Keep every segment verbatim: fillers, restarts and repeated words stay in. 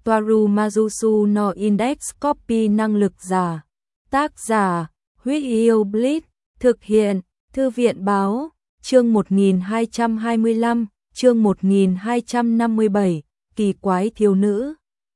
Toaru Majusu no Index Copy năng lực giả. Tác giả, Huyết Yêu Blitz, thực hiện, Thư viện báo, chương một nghìn hai trăm hai mươi lăm, chương một nghìn hai trăm năm mươi bảy, kỳ quái thiếu nữ.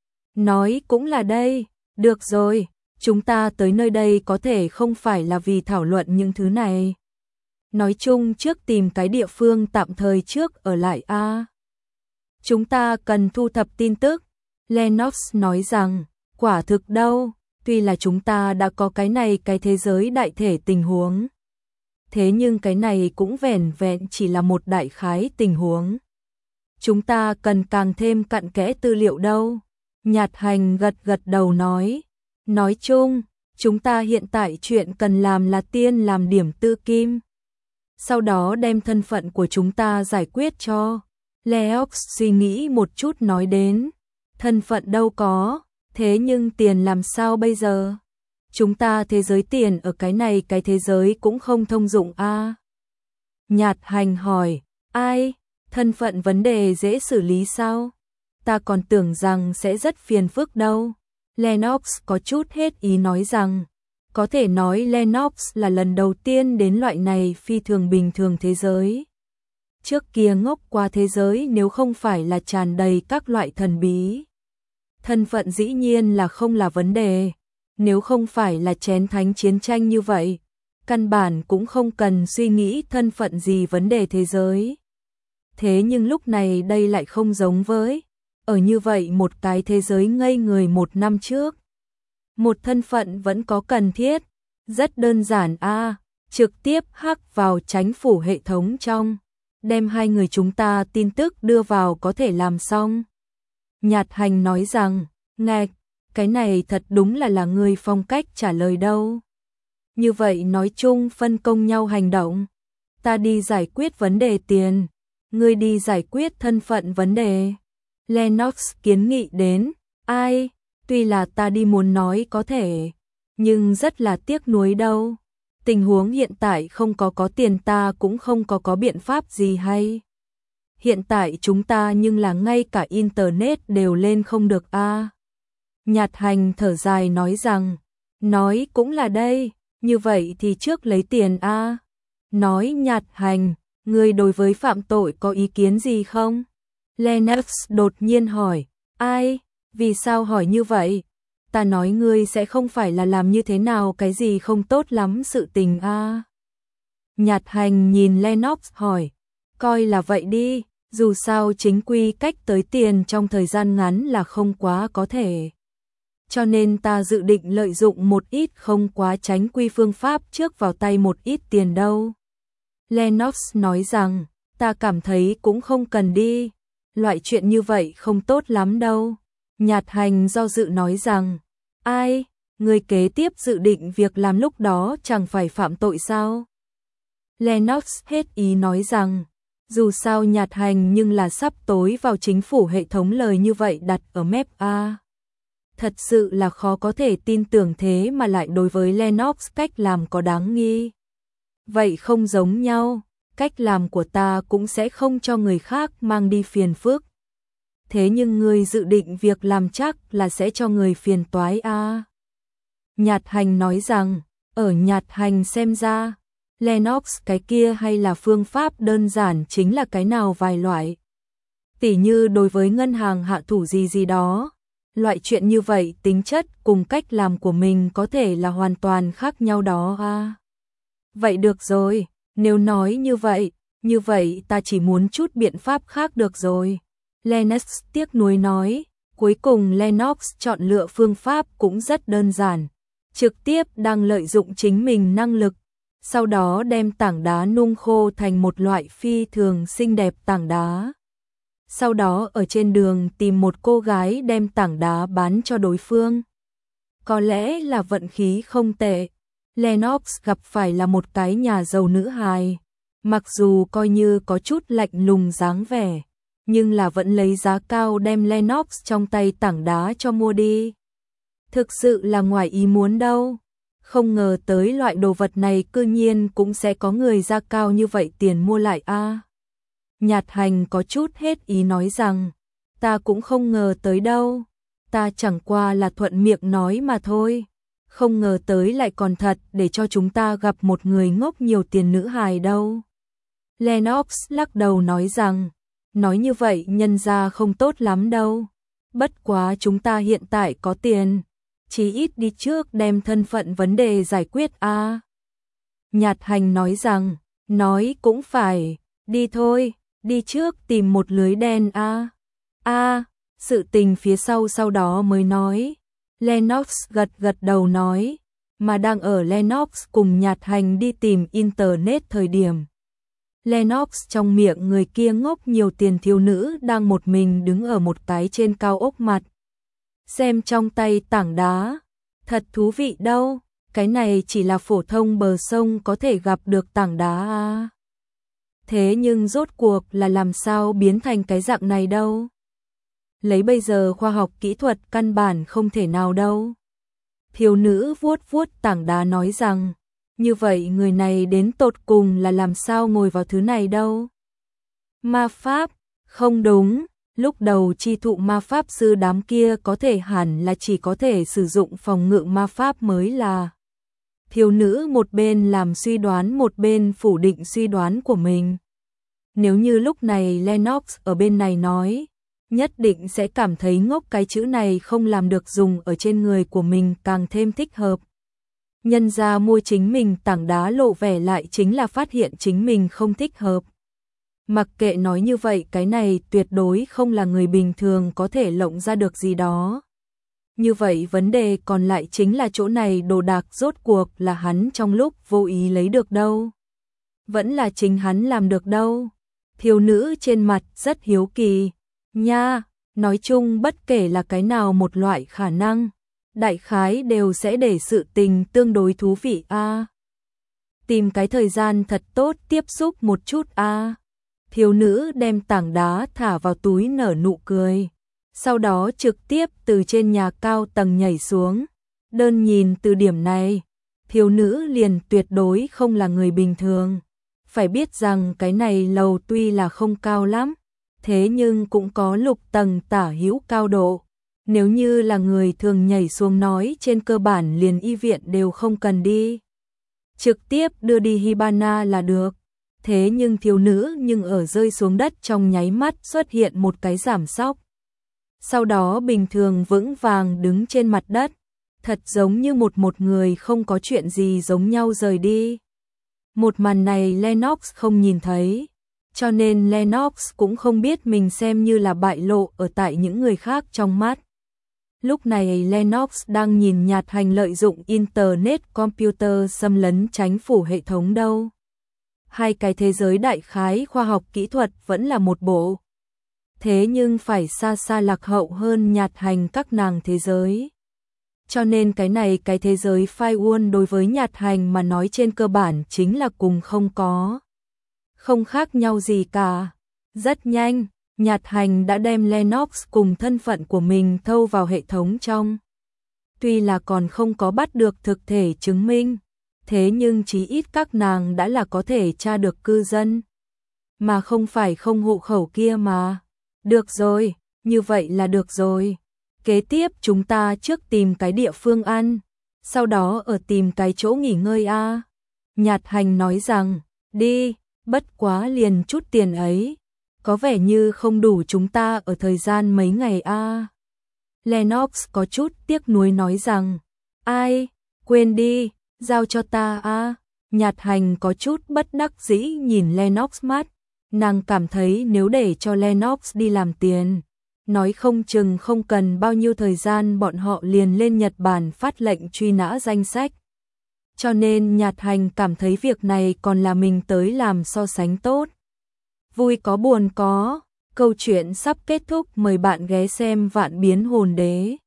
Nói cũng là đây, được rồi, chúng ta tới nơi đây có thể không phải là vì thảo luận những thứ này. Nói chung trước tìm cái địa phương tạm thời trước ở lại a. À. Chúng ta cần thu thập tin tức. Lennox nói rằng, quả thực đâu, tuy là chúng ta đã có cái này cái thế giới đại thể tình huống. Thế nhưng cái này cũng vẻn vẹn chỉ là một đại khái tình huống. Chúng ta cần càng thêm cặn kẽ tư liệu đâu. Nhạt Hành gật gật đầu nói. Nói chung, chúng ta hiện tại chuyện cần làm là tiên làm điểm tư kim. Sau đó đem thân phận của chúng ta giải quyết cho. Leox suy nghĩ một chút nói đến. Thân phận đâu có, thế nhưng tiền làm sao bây giờ? Chúng ta thế giới tiền ở cái này cái thế giới cũng không thông dụng a. À? Nhạt Hành hỏi, ai? Thân phận vấn đề dễ xử lý sao? Ta còn tưởng rằng sẽ rất phiền phức đâu. Lennox có chút hết ý nói rằng, có thể nói Lennox là lần đầu tiên đến loại này phi thường bình thường thế giới. Trước kia ngốc qua thế giới nếu không phải là tràn đầy các loại thần bí. Thân phận dĩ nhiên là không là vấn đề, nếu không phải là chén thánh chiến tranh như vậy, căn bản cũng không cần suy nghĩ thân phận gì vấn đề thế giới. Thế nhưng lúc này đây lại không giống với, ở như vậy một cái thế giới ngây người một năm trước. Một thân phận vẫn có cần thiết, rất đơn giản a, à, trực tiếp hack vào chánh phủ hệ thống trong, đem hai người chúng ta tin tức đưa vào có thể làm xong. Nhạt Hành nói rằng, ngạch, cái này thật đúng là là người phong cách trả lời đâu. Như vậy nói chung phân công nhau hành động. Ta đi giải quyết vấn đề tiền, ngươi đi giải quyết thân phận vấn đề. Lennox kiến nghị đến, ai, tuy là ta đi muốn nói có thể, nhưng rất là tiếc nuối đâu. Tình huống hiện tại không có có tiền ta cũng không có có biện pháp gì hay. Hiện tại chúng ta nhưng là ngay cả internet đều lên không được a. À. Nhạt Hành thở dài nói rằng, nói cũng là đây, như vậy thì trước lấy tiền a. À. Nói Nhạt Hành, ngươi đối với phạm tội có ý kiến gì không? Lennox đột nhiên hỏi, ai, vì sao hỏi như vậy? Ta nói ngươi sẽ không phải là làm như thế nào cái gì không tốt lắm sự tình a. À. Nhạt Hành nhìn Lennox hỏi, coi là vậy đi, dù sao chính quy cách tới tiền trong thời gian ngắn là không quá có thể. Cho nên ta dự định lợi dụng một ít không quá tránh quy phương pháp trước vào tay một ít tiền đâu. Lennox nói rằng, ta cảm thấy cũng không cần đi, loại chuyện như vậy không tốt lắm đâu. Nhạt Hành do dự nói rằng, ai, người kế tiếp dự định việc làm lúc đó chẳng phải phạm tội sao? Lennox hết ý nói rằng, dù sao Nhạt Hành nhưng là sắp tối vào chính phủ hệ thống lời như vậy đặt ở mép A. Thật sự là khó có thể tin tưởng thế mà lại đối với Lennox cách làm có đáng nghi. Vậy không giống nhau, cách làm của ta cũng sẽ không cho người khác mang đi phiền phức. Thế nhưng người dự định việc làm chắc là sẽ cho người phiền toái a. Nhạt Hành nói rằng, ở Nhạt Hành xem ra, Lennox cái kia hay là phương pháp đơn giản chính là cái nào vài loại. Tỉ như đối với ngân hàng hạ thủ gì gì đó, loại chuyện như vậy tính chất cùng cách làm của mình có thể là hoàn toàn khác nhau đó a. Vậy được rồi, nếu nói như vậy, như vậy ta chỉ muốn chút biện pháp khác được rồi. Lennox tiếc nuối nói, cuối cùng Lennox chọn lựa phương pháp cũng rất đơn giản, trực tiếp đang lợi dụng chính mình năng lực, sau đó đem tảng đá nung khô thành một loại phi thường xinh đẹp tảng đá. Sau đó ở trên đường tìm một cô gái đem tảng đá bán cho đối phương. Có lẽ là vận khí không tệ, Lennox gặp phải là một cái nhà giàu nữ hài, mặc dù coi như có chút lạnh lùng dáng vẻ, nhưng là vẫn lấy giá cao đem Lennox trong tay tảng đá cho mua đi. Thực sự là ngoài ý muốn đâu, không ngờ tới loại đồ vật này cư nhiên cũng sẽ có người ra cao như vậy tiền mua lại a. À. Nhạt Hành có chút hết ý nói rằng, ta cũng không ngờ tới đâu, ta chẳng qua là thuận miệng nói mà thôi. Không ngờ tới lại còn thật để cho chúng ta gặp một người ngốc nhiều tiền nữ hài đâu. Lennox lắc đầu nói rằng, nói như vậy nhân ra không tốt lắm đâu. Bất quá chúng ta hiện tại có tiền, chí ít đi trước đem thân phận vấn đề giải quyết a. À. Nhạt Hành nói rằng, nói cũng phải, đi thôi, đi trước tìm một lưới đen a. À. A, à, sự tình phía sau sau đó mới nói. Lennox gật gật đầu nói, mà đang ở Lennox cùng Nhạt Hành đi tìm internet thời điểm. Lennox trong miệng người kia ngốc nhiều tiền thiếu nữ đang một mình đứng ở một cái trên cao ốc mặt. Xem trong tay tảng đá, thật thú vị đâu, cái này chỉ là phổ thông bờ sông có thể gặp được tảng đá à. Thế nhưng rốt cuộc là làm sao biến thành cái dạng này đâu. Lấy bây giờ khoa học kỹ thuật căn bản không thể nào đâu. Thiếu nữ vuốt vuốt tảng đá nói rằng, như vậy người này đến tột cùng là làm sao ngồi vào thứ này đâu. Ma pháp, không đúng, lúc đầu chi thụ ma pháp sư đám kia có thể hẳn là chỉ có thể sử dụng phòng ngự ma pháp mới là. Thiếu nữ một bên làm suy đoán một bên phủ định suy đoán của mình. Nếu như lúc này Lennox ở bên này nói, nhất định sẽ cảm thấy ngốc cái chữ này không làm được dùng ở trên người của mình càng thêm thích hợp. Nhân ra mua chính mình tảng đá lộ vẻ lại chính là phát hiện chính mình không thích hợp. Mặc kệ nói như vậy cái này tuyệt đối không là người bình thường có thể lộng ra được gì đó. Như vậy vấn đề còn lại chính là chỗ này đồ đạc rốt cuộc là hắn trong lúc vô ý lấy được đâu. Vẫn là chính hắn làm được đâu. Thiếu nữ trên mặt rất hiếu kỳ. Nha, nói chung bất kể là cái nào một loại khả năng, đại khái đều sẽ để sự tình tương đối thú vị a. À. Tìm cái thời gian thật tốt tiếp xúc một chút a. À. Thiếu nữ đem tảng đá thả vào túi nở nụ cười, sau đó trực tiếp từ trên nhà cao tầng nhảy xuống. Đơn nhìn từ điểm này, thiếu nữ liền tuyệt đối không là người bình thường. Phải biết rằng cái này lầu tuy là không cao lắm, thế nhưng cũng có lục tầng tả hữu cao độ. Nếu như là người thường nhảy xuống nói trên cơ bản liền y viện đều không cần đi. Trực tiếp đưa đi Hibana là được. Thế nhưng thiếu nữ nhưng ở rơi xuống đất trong nháy mắt xuất hiện một cái giảm sóc. Sau đó bình thường vững vàng đứng trên mặt đất. Thật giống như một một người không có chuyện gì giống nhau rời đi. Một màn này Lennox không nhìn thấy. Cho nên Lennox cũng không biết mình xem như là bại lộ ở tại những người khác trong mắt. Lúc này Lennox đang nhìn Nhạt Hành lợi dụng Internet Computer xâm lấn chánh phủ hệ thống đâu. Hai cái thế giới đại khái khoa học kỹ thuật vẫn là một bộ. Thế nhưng phải xa xa lạc hậu hơn Nhạt Hành các nàng thế giới. Cho nên cái này cái thế giới firewall đối với Nhạt Hành mà nói trên cơ bản chính là cùng không có. Không khác nhau gì cả. Rất nhanh, Nhạt Hành đã đem Lennox cùng thân phận của mình thâu vào hệ thống trong. Tuy là còn không có bắt được thực thể chứng minh, thế nhưng chí ít các nàng đã là có thể tra được cư dân. Mà không phải không hộ khẩu kia mà. Được rồi, như vậy là được rồi. Kế tiếp chúng ta trước tìm cái địa phương ăn, sau đó ở tìm cái chỗ nghỉ ngơi a. À. Nhạt Hành nói rằng, đi, bất quá liền chút tiền ấy. Có vẻ như không đủ chúng ta ở thời gian mấy ngày a. À. Lennox có chút tiếc nuối nói rằng, ai, quên đi, giao cho ta a. À. Nhạt Hành có chút bất đắc dĩ nhìn Lennox mắt, nàng cảm thấy nếu để cho Lennox đi làm tiền, nói không chừng không cần bao nhiêu thời gian bọn họ liền lên Nhật Bản phát lệnh truy nã danh sách. Cho nên Nhạt Hành cảm thấy việc này còn là mình tới làm so sánh tốt. Vui có buồn có, câu chuyện sắp kết thúc, mời bạn ghé xem Vạn Biến Hồn Đế.